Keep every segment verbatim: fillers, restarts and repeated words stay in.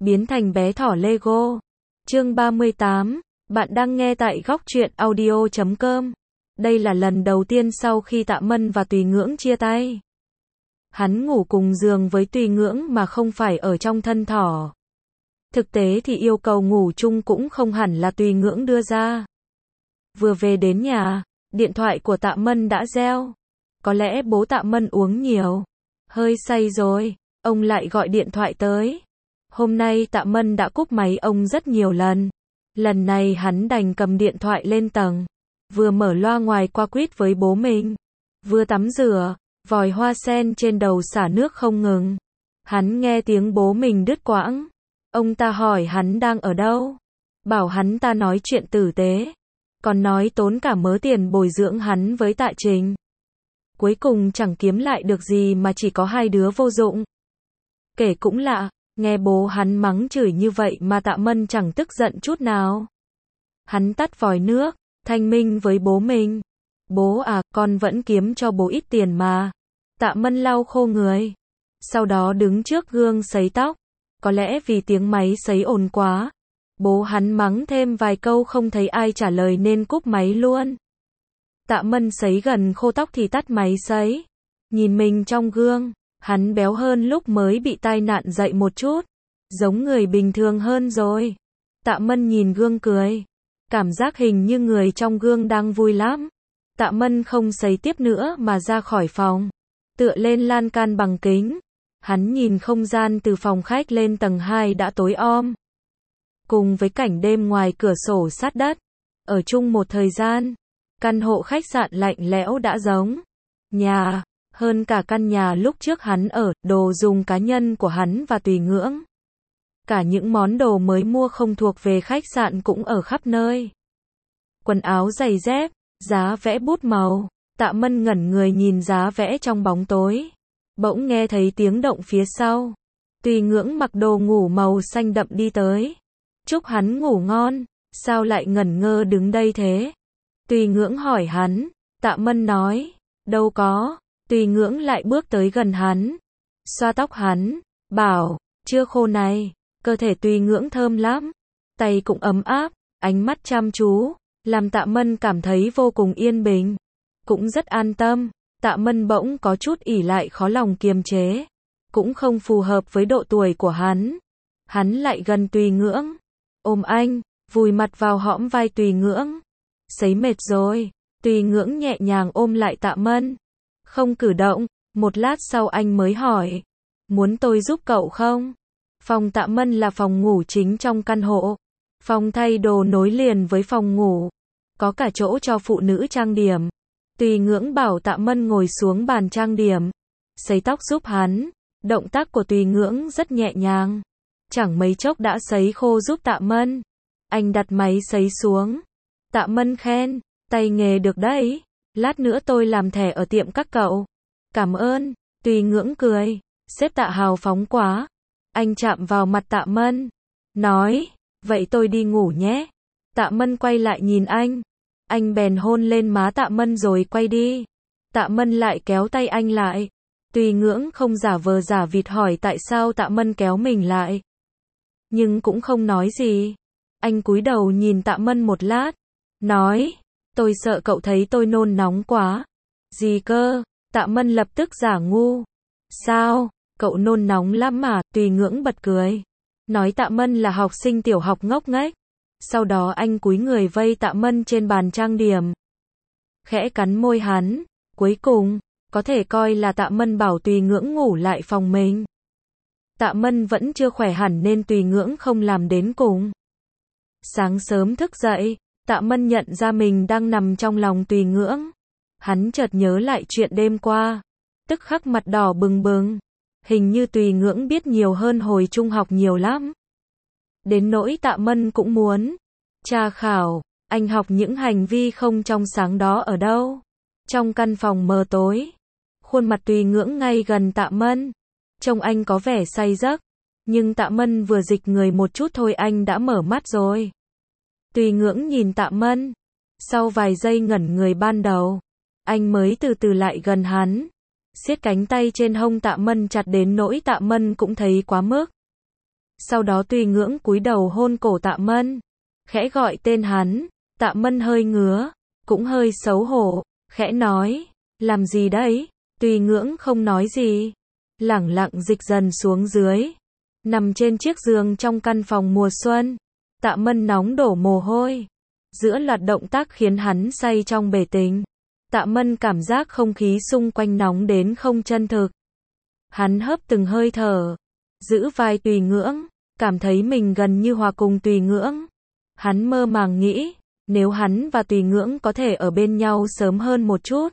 biến thành bé thỏ Lego. Chương ba mươi tám, bạn đang nghe tại góc truyện audio chấm com. Đây là lần đầu tiên sau khi Tạ Mân và Tùy Ngưỡng chia tay. Hắn ngủ cùng giường với Tùy Ngưỡng mà không phải ở trong thân thỏ. Thực tế thì yêu cầu ngủ chung cũng không hẳn là Tùy Ngưỡng đưa ra. Vừa về đến nhà, điện thoại của Tạ Mân đã reo. Có lẽ bố Tạ Mân uống nhiều, hơi say rồi, ông lại gọi điện thoại tới. Hôm nay Tạ Mân đã cúp máy ông rất nhiều lần. Lần này hắn đành cầm điện thoại lên tầng, vừa mở loa ngoài qua quýt với bố mình, vừa tắm rửa, vòi hoa sen trên đầu xả nước không ngừng. Hắn nghe tiếng bố mình đứt quãng. Ông ta hỏi hắn đang ở đâu, bảo hắn ta nói chuyện tử tế, còn nói tốn cả mớ tiền bồi dưỡng hắn với Tạ Trình. Cuối cùng chẳng kiếm lại được gì mà chỉ có hai đứa vô dụng. Kể cũng lạ, nghe bố hắn mắng chửi như vậy mà Tạ Mân chẳng tức giận chút nào. Hắn tắt vòi nước, thanh minh với bố mình. Bố à, con vẫn kiếm cho bố ít tiền mà. Tạ Mân lau khô người, sau đó đứng trước gương sấy tóc. Có lẽ vì tiếng máy sấy ồn quá, bố hắn mắng thêm vài câu không thấy ai trả lời nên cúp máy luôn. Tạ Mân sấy gần khô tóc thì tắt máy sấy. Nhìn mình trong gương, hắn béo hơn lúc mới bị tai nạn dậy một chút, giống người bình thường hơn rồi. Tạ Mân nhìn gương cười, cảm giác hình như người trong gương đang vui lắm. Tạ Mân không sấy tiếp nữa mà ra khỏi phòng, tựa lên lan can bằng kính. Hắn nhìn không gian từ phòng khách lên tầng hai đã tối om, cùng với cảnh đêm ngoài cửa sổ sát đất. Ở chung một thời gian, căn hộ khách sạn lạnh lẽo đã giống nhà, hơn cả căn nhà lúc trước hắn ở. Đồ dùng cá nhân của hắn và Tùy Ngưỡng, cả những món đồ mới mua không thuộc về khách sạn cũng ở khắp nơi. Quần áo giày dép, giá vẽ bút màu. Tạ Mân ngẩn người nhìn giá vẽ trong bóng tối. Bỗng nghe thấy tiếng động phía sau. Tùy Ngưỡng mặc đồ ngủ màu xanh đậm đi tới. Chúc hắn ngủ ngon. Sao lại ngẩn ngơ đứng đây thế? Tùy Ngưỡng hỏi hắn. Tạ Mân nói, đâu có. Tùy Ngưỡng lại bước tới gần hắn, xoa tóc hắn, bảo, chưa khô này. Cơ thể Tùy Ngưỡng thơm lắm, tay cũng ấm áp, ánh mắt chăm chú, làm Tạ Mân cảm thấy vô cùng yên bình, cũng rất an tâm. Tạ Mân bỗng có chút ỷ lại khó lòng kiềm chế, cũng không phù hợp với độ tuổi của hắn. Hắn lại gần Tùy Ngưỡng, ôm anh, vùi mặt vào hõm vai Tùy Ngưỡng. Sấy mệt rồi. Tùy Ngưỡng nhẹ nhàng ôm lại Tạ Mân, không cử động. Một lát sau anh mới hỏi, muốn tôi giúp cậu không? Phòng Tạ Mân là phòng ngủ chính trong căn hộ. Phòng thay đồ nối liền với phòng ngủ, có cả chỗ cho phụ nữ trang điểm. Tùy Ngưỡng bảo Tạ Mân ngồi xuống bàn trang điểm, sấy tóc giúp hắn. Động tác của Tùy Ngưỡng rất nhẹ nhàng, chẳng mấy chốc đã sấy khô giúp Tạ Mân. Anh đặt máy sấy xuống. Tạ Mân khen, tay nghề được đấy, lát nữa tôi làm thẻ ở tiệm các cậu. Cảm ơn. Tùy Ngưỡng cười, sếp Tạ hào phóng quá. Anh chạm vào mặt Tạ Mân, nói, vậy tôi đi ngủ nhé. Tạ Mân quay lại nhìn anh, anh bèn hôn lên má Tạ Mân rồi quay đi. Tạ Mân lại kéo tay anh lại. Tùy Ngưỡng không giả vờ giả vịt hỏi tại sao Tạ Mân kéo mình lại, nhưng cũng không nói gì. Anh cúi đầu nhìn Tạ Mân một lát, nói, tôi sợ cậu thấy tôi nôn nóng quá. Gì cơ? Tạ Mân lập tức giả ngu. Sao? Cậu nôn nóng lắm mà. Tùy Ngưỡng bật cười, nói Tạ Mân là học sinh tiểu học ngốc nghếch. Sau đó anh cúi người vây Tạ Mân trên bàn trang điểm, khẽ cắn môi hắn. Cuối cùng, có thể coi là Tạ Mân bảo Tùy Ngưỡng ngủ lại phòng mình. Tạ Mân vẫn chưa khỏe hẳn nên Tùy Ngưỡng không làm đến cùng. Sáng sớm thức dậy, Tạ Mân nhận ra mình đang nằm trong lòng Tùy Ngưỡng. Hắn chợt nhớ lại chuyện đêm qua, tức khắc mặt đỏ bừng bừng. Hình như Tùy Ngưỡng biết nhiều hơn hồi trung học nhiều lắm. Đến nỗi Tạ Mân cũng muốn tra khảo, anh học những hành vi không trong sáng đó ở đâu. Trong căn phòng mờ tối, khuôn mặt Tùy Ngưỡng ngay gần Tạ Mân. Trông anh có vẻ say giấc, nhưng Tạ Mân vừa dịch người một chút thôi anh đã mở mắt rồi. Tùy Ngưỡng nhìn Tạ Mân, sau vài giây ngẩn người ban đầu, anh mới từ từ lại gần hắn, siết cánh tay trên hông Tạ Mân chặt đến nỗi Tạ Mân cũng thấy quá mức. Sau đó Tùy Ngưỡng cúi đầu hôn cổ Tạ Mân, khẽ gọi tên hắn. Tạ Mân hơi ngứa, cũng hơi xấu hổ, khẽ nói, làm gì đấy? Tùy Ngưỡng không nói gì, lẳng lặng dịch dần xuống dưới, nằm trên chiếc giường trong căn phòng mùa xuân. Tạ Mân nóng đổ mồ hôi, giữa loạt động tác khiến hắn say trong bể tình. Tạ Mân cảm giác không khí xung quanh nóng đến không chân thực. Hắn hấp từng hơi thở, giữ vai Tùy Ngưỡng, cảm thấy mình gần như hòa cùng Tùy Ngưỡng. Hắn mơ màng nghĩ, nếu hắn và Tùy Ngưỡng có thể ở bên nhau sớm hơn một chút,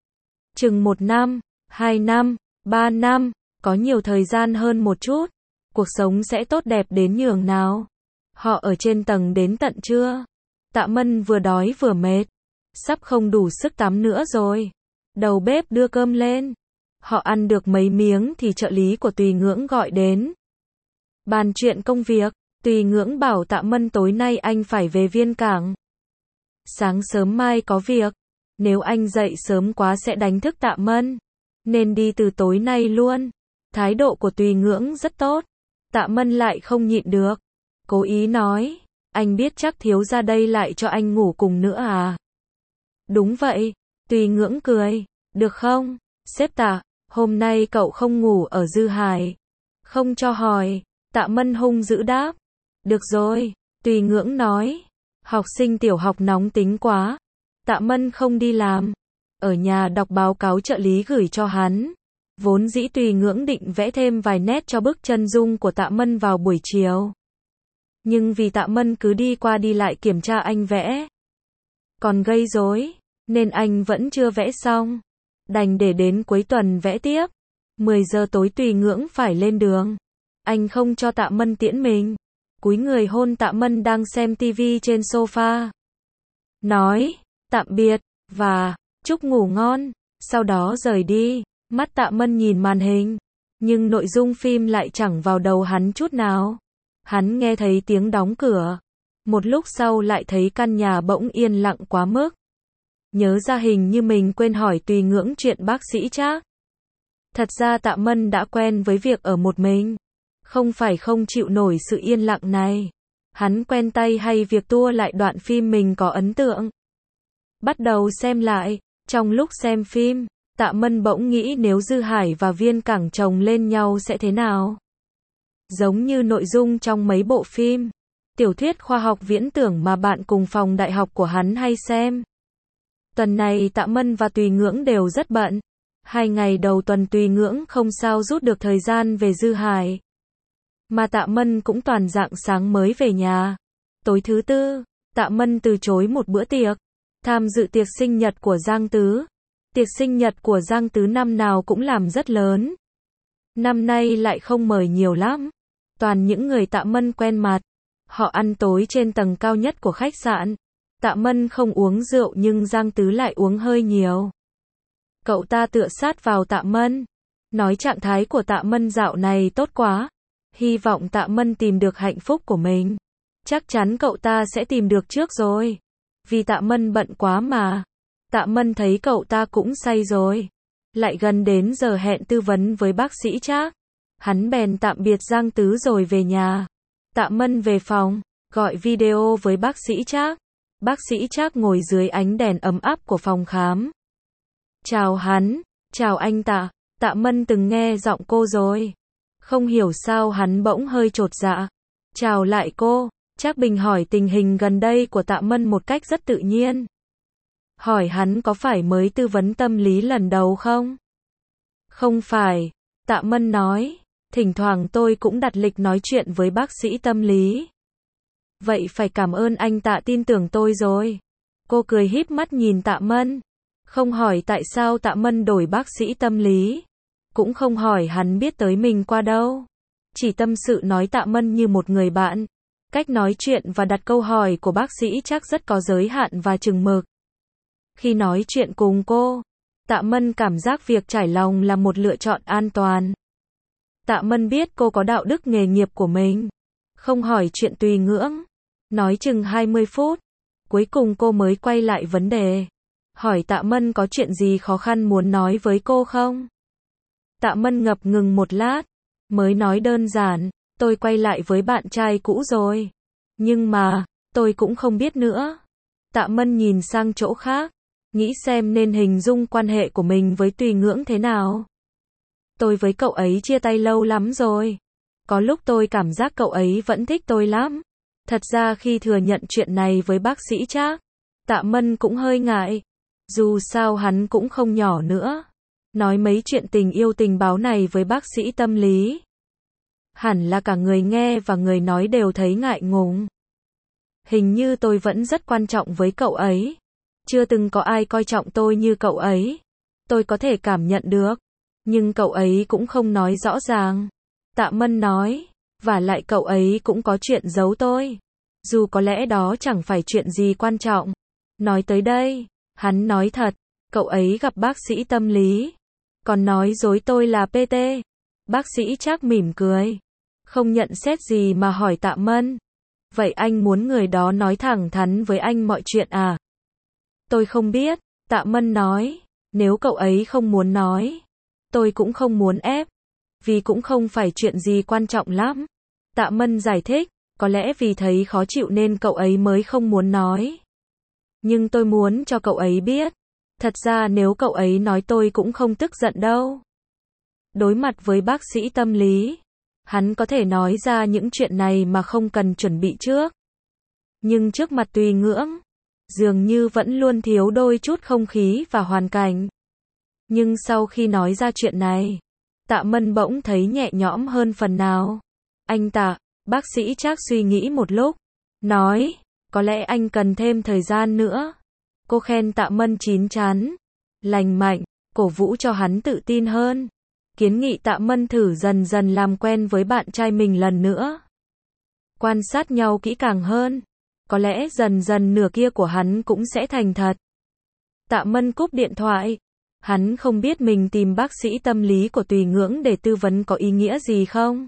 chừng một năm, hai năm, ba năm, có nhiều thời gian hơn một chút, cuộc sống sẽ tốt đẹp đến nhường nào. Họ ở trên tầng đến tận trưa. Tạ Mân vừa đói vừa mệt, sắp không đủ sức tắm nữa rồi. Đầu bếp đưa cơm lên. Họ ăn được mấy miếng thì trợ lý của Tùy Ngưỡng gọi đến. Bàn chuyện công việc, Tùy Ngưỡng bảo Tạ Mân tối nay anh phải về Viên Cảng. Sáng sớm mai có việc, nếu anh dậy sớm quá sẽ đánh thức Tạ Mân, nên đi từ tối nay luôn. Thái độ của Tùy Ngưỡng rất tốt. Tạ Mân lại không nhịn được, cố ý nói, anh biết chắc thiếu gia đây lại cho anh ngủ cùng nữa à? Đúng vậy. Tùy Ngưỡng cười, được không, sếp Tạ, hôm nay cậu không ngủ ở Dư Hải. Không cho hỏi. Tạ Mân hung dữ đáp. Được rồi. Tùy Ngưỡng nói, học sinh tiểu học nóng tính quá. Tạ Mân không đi làm, ở nhà đọc báo cáo trợ lý gửi cho hắn. Vốn dĩ Tùy Ngưỡng định vẽ thêm vài nét cho bức chân dung của Tạ Mân vào buổi chiều. Nhưng vì Tạ Mân cứ đi qua đi lại kiểm tra anh vẽ, còn gây rối, nên anh vẫn chưa vẽ xong. Đành để đến cuối tuần vẽ tiếp. mười giờ tối Tùy Ngưỡng phải lên đường. Anh không cho Tạ Mân tiễn mình. Cúi người hôn Tạ Mân đang xem tivi trên sofa. Nói, tạm biệt, và, chúc ngủ ngon. Sau đó rời đi. Mắt Tạ Mân nhìn màn hình, nhưng nội dung phim lại chẳng vào đầu hắn chút nào. Hắn nghe thấy tiếng đóng cửa. Một lúc sau lại thấy căn nhà bỗng yên lặng quá mức. Nhớ ra hình như mình quên hỏi Tùy Ngưỡng chuyện bác sĩ Trác. Thật ra Tạ Mân đã quen với việc ở một mình. Không phải không chịu nổi sự yên lặng này. Hắn quen tay hay việc tua lại đoạn phim mình có ấn tượng. Bắt đầu xem lại. Trong lúc xem phim, Tạ Mân bỗng nghĩ nếu Dư Hải và Viên Cảng chồng lên nhau sẽ thế nào. Giống như nội dung trong mấy bộ phim, tiểu thuyết khoa học viễn tưởng mà bạn cùng phòng đại học của hắn hay xem. Tuần này Tạ Mân và Tùy Ngưỡng đều rất bận. Hai ngày đầu tuần Tùy Ngưỡng không sao rút được thời gian về Dư Hải. Mà Tạ Mân cũng toàn rạng sáng mới về nhà. Tối thứ tư, Tạ Mân từ chối một bữa tiệc, tham dự tiệc sinh nhật của Giang Tứ. Tiệc sinh nhật của Giang Tứ năm nào cũng làm rất lớn. Năm nay lại không mời nhiều lắm. Toàn những người Tạ Mân quen mặt. Họ ăn tối trên tầng cao nhất của khách sạn. Tạ Mân không uống rượu nhưng Giang Tứ lại uống hơi nhiều. Cậu ta tựa sát vào Tạ Mân, nói trạng thái của Tạ Mân dạo này tốt quá. Hy vọng Tạ Mân tìm được hạnh phúc của mình. Chắc chắn cậu ta sẽ tìm được trước rồi. Vì Tạ Mân bận quá mà. Tạ Mân thấy cậu ta cũng say rồi. Lại gần đến giờ hẹn tư vấn với bác sĩ Trác. Hắn bèn tạm biệt Giang Tứ rồi về nhà. Tạ Mân về phòng, gọi video với bác sĩ Trác. Bác sĩ Trác ngồi dưới ánh đèn ấm áp của phòng khám. Chào hắn, chào anh Tạ. Tạ Mân từng nghe giọng cô rồi. Không hiểu sao hắn bỗng hơi chột dạ. Chào lại cô. Trác Bình hỏi tình hình gần đây của Tạ Mân một cách rất tự nhiên. Hỏi hắn có phải mới tư vấn tâm lý lần đầu không? Không phải. Tạ Mân nói, thỉnh thoảng tôi cũng đặt lịch nói chuyện với bác sĩ tâm lý. Vậy phải cảm ơn anh Tạ tin tưởng tôi rồi. Cô cười híp mắt nhìn Tạ Mân. Không hỏi tại sao Tạ Mân đổi bác sĩ tâm lý. Cũng không hỏi hắn biết tới mình qua đâu. Chỉ tâm sự nói Tạ Mân như một người bạn. Cách nói chuyện và đặt câu hỏi của bác sĩ chắc rất có giới hạn và chừng mực. Khi nói chuyện cùng cô, Tạ Mân cảm giác việc trải lòng là một lựa chọn an toàn. Tạ Mân biết cô có đạo đức nghề nghiệp của mình. Không hỏi chuyện Tùy Ngưỡng. Nói chừng hai mươi phút. Cuối cùng cô mới quay lại vấn đề. Hỏi Tạ Mân có chuyện gì khó khăn muốn nói với cô không? Tạ Mân ngập ngừng một lát. Mới nói đơn giản. tôi quay lại với bạn trai cũ rồi. Nhưng mà, tôi cũng không biết nữa. Tạ Mân nhìn sang chỗ khác, nghĩ xem nên hình dung quan hệ của mình với Tùy Ngưỡng thế nào. Tôi với cậu ấy chia tay lâu lắm rồi. Có lúc tôi cảm giác cậu ấy vẫn thích tôi lắm. Thật ra khi thừa nhận chuyện này với bác sĩ Trác, Tạ Mân cũng hơi ngại. Dù sao hắn cũng không nhỏ nữa. Nói mấy chuyện tình yêu tình báo này với bác sĩ tâm lý. Hẳn là cả người nghe và người nói đều thấy ngại ngùng. Hình như tôi vẫn rất quan trọng với cậu ấy. Chưa từng có ai coi trọng tôi như cậu ấy. Tôi có thể cảm nhận được. Nhưng cậu ấy cũng không nói rõ ràng. Tạ Mân nói. Và lại cậu ấy cũng có chuyện giấu tôi. Dù có lẽ đó chẳng phải chuyện gì quan trọng. Nói tới đây, hắn nói thật. Cậu ấy gặp bác sĩ tâm lý. Còn nói dối tôi là pê tê. Bác sĩ Trác mỉm cười. Không nhận xét gì mà hỏi Tạ Mân. Vậy anh muốn người đó nói thẳng thắn với anh mọi chuyện à? Tôi không biết, Tạ Mân nói. Nếu cậu ấy không muốn nói, tôi cũng không muốn ép. Vì cũng không phải chuyện gì quan trọng lắm. Tạ Mân giải thích, có lẽ vì thấy khó chịu nên cậu ấy mới không muốn nói. Nhưng tôi muốn cho cậu ấy biết. Thật ra nếu cậu ấy nói tôi cũng không tức giận đâu. Đối mặt với bác sĩ tâm lý, hắn có thể nói ra những chuyện này mà không cần chuẩn bị trước. Nhưng trước mặt Tùy Ngưỡng, dường như vẫn luôn thiếu đôi chút không khí và hoàn cảnh. Nhưng sau khi nói ra chuyện này, Tạ Mân bỗng thấy nhẹ nhõm hơn phần nào. Anh Tạ, bác sĩ Trác suy nghĩ một lúc, nói, có lẽ anh cần thêm thời gian nữa. Cô khen Tạ Mân chín chắn, lành mạnh, cổ vũ cho hắn tự tin hơn. Kiến nghị Tạ Mân thử dần dần làm quen với bạn trai mình lần nữa. Quan sát nhau kỹ càng hơn. Có lẽ dần dần nửa kia của hắn cũng sẽ thành thật. Tạ Mân cúp điện thoại. Hắn không biết mình tìm bác sĩ tâm lý của Tùy Ngưỡng để tư vấn có ý nghĩa gì không.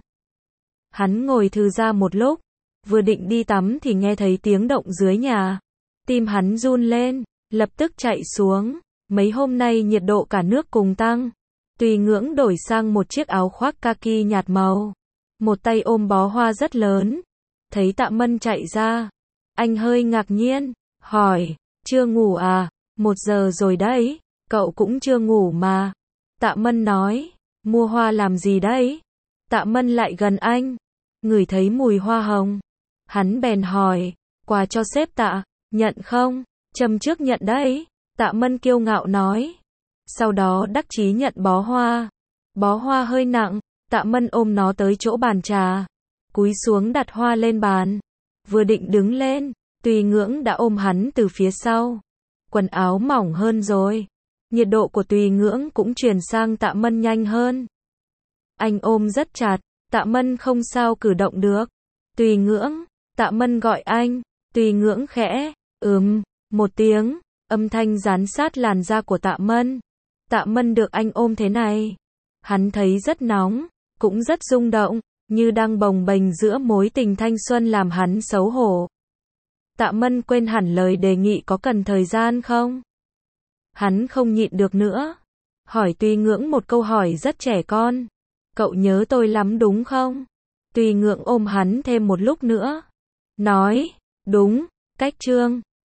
Hắn ngồi thư ra một lúc. Vừa định đi tắm thì nghe thấy tiếng động dưới nhà. Tim hắn run lên, lập tức chạy xuống. Mấy hôm nay nhiệt độ cả nước cùng tăng. Tùy Ngưỡng đổi sang một chiếc áo khoác kaki nhạt màu. Một tay ôm bó hoa rất lớn. Thấy Tạ Mân chạy ra. Anh hơi ngạc nhiên, hỏi, chưa ngủ à? Một giờ rồi đấy, cậu cũng chưa ngủ mà. Tạ Mân nói, mua hoa làm gì đấy? Tạ Mân lại gần anh, ngửi thấy mùi hoa hồng. Hắn bèn hỏi, quà cho sếp Tạ, nhận không? Châm trước nhận đấy. Tạ Mân kiêu ngạo nói. Sau đó đắc chí nhận bó hoa. Bó hoa hơi nặng, Tạ Mân ôm nó tới chỗ bàn trà. Cúi xuống đặt hoa lên bàn. Vừa định đứng lên, Tùy Ngưỡng đã ôm hắn từ phía sau. Quần áo mỏng hơn rồi. Nhiệt độ của Tùy Ngưỡng cũng chuyển sang Tạ Mân nhanh hơn. Anh ôm rất chặt, Tạ Mân không sao cử động được. Tùy Ngưỡng, Tạ Mân gọi anh. Tùy Ngưỡng khẽ, ừm, một tiếng, âm thanh dán sát làn da của Tạ Mân. Tạ Mân được anh ôm thế này. Hắn thấy rất nóng, cũng rất rung động, như đang bồng bềnh giữa mối tình thanh xuân làm hắn xấu hổ. Tạ Mân quên hẳn lời đề nghị có cần thời gian không? Hắn không nhịn được nữa. Hỏi Tùy Ngưỡng một câu hỏi rất trẻ con. Cậu nhớ tôi lắm đúng không? Tùy Ngưỡng ôm hắn thêm một lúc nữa. Nói, đúng, cách chương.